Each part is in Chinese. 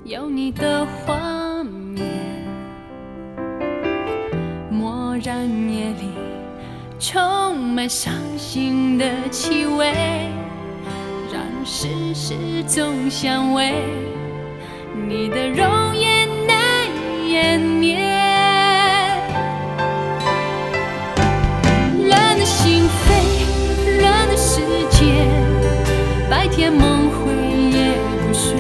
有你的画面，蓦然夜里充满伤心的气味，让人世事总相违，你的容颜难湮灭。乱了心扉，乱了世界，白天梦回夜不睡，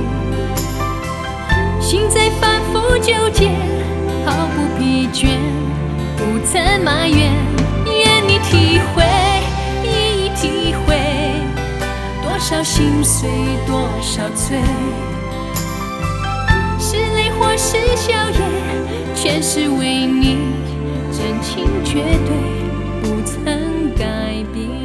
心在反复纠结，毫不疲倦，不曾埋怨。愿你体会，一一体会，多少心碎，多少醉，是泪或是笑颜，全是为你，真情绝对不曾改变。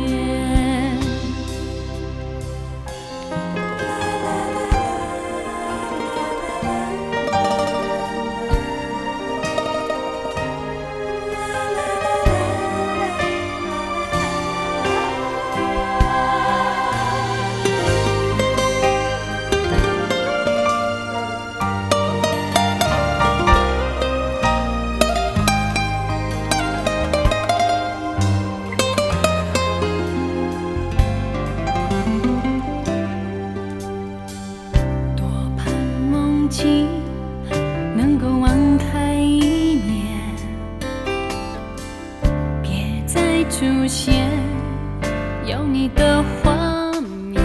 能够网开一面，别再出现有你的画面，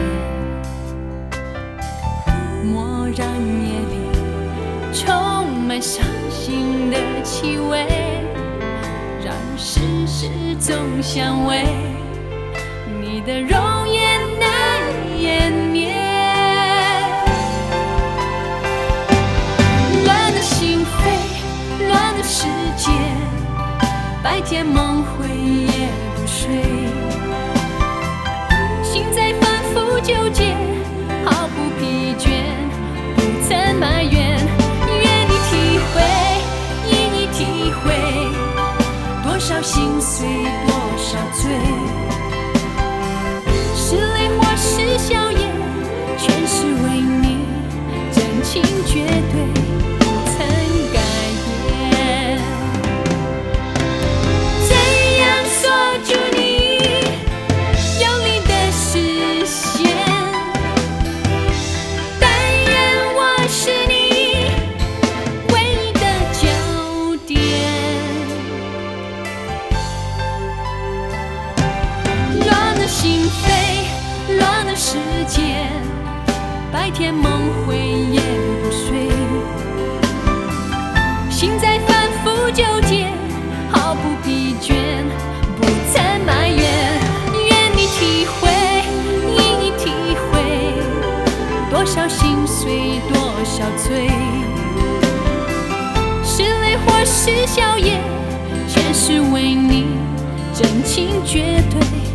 蓦然夜里充满伤心的气味，让人世事总相违，你的容颜难湮灭。乱了世界，白天梦回夜不睡，心在反复纠结，毫不疲倦，不曾埋怨。愿你体会，一一体会，多少心碎，多少醉，是泪或是笑颜，全是为你，真情绝对心扉，乱了世界，白天梦回夜不睡，心在反复纠结，毫不疲倦，不曾埋怨。愿你体会，一一体会，多少心碎，多少醉，是泪或是笑颜，全是为你，真情绝对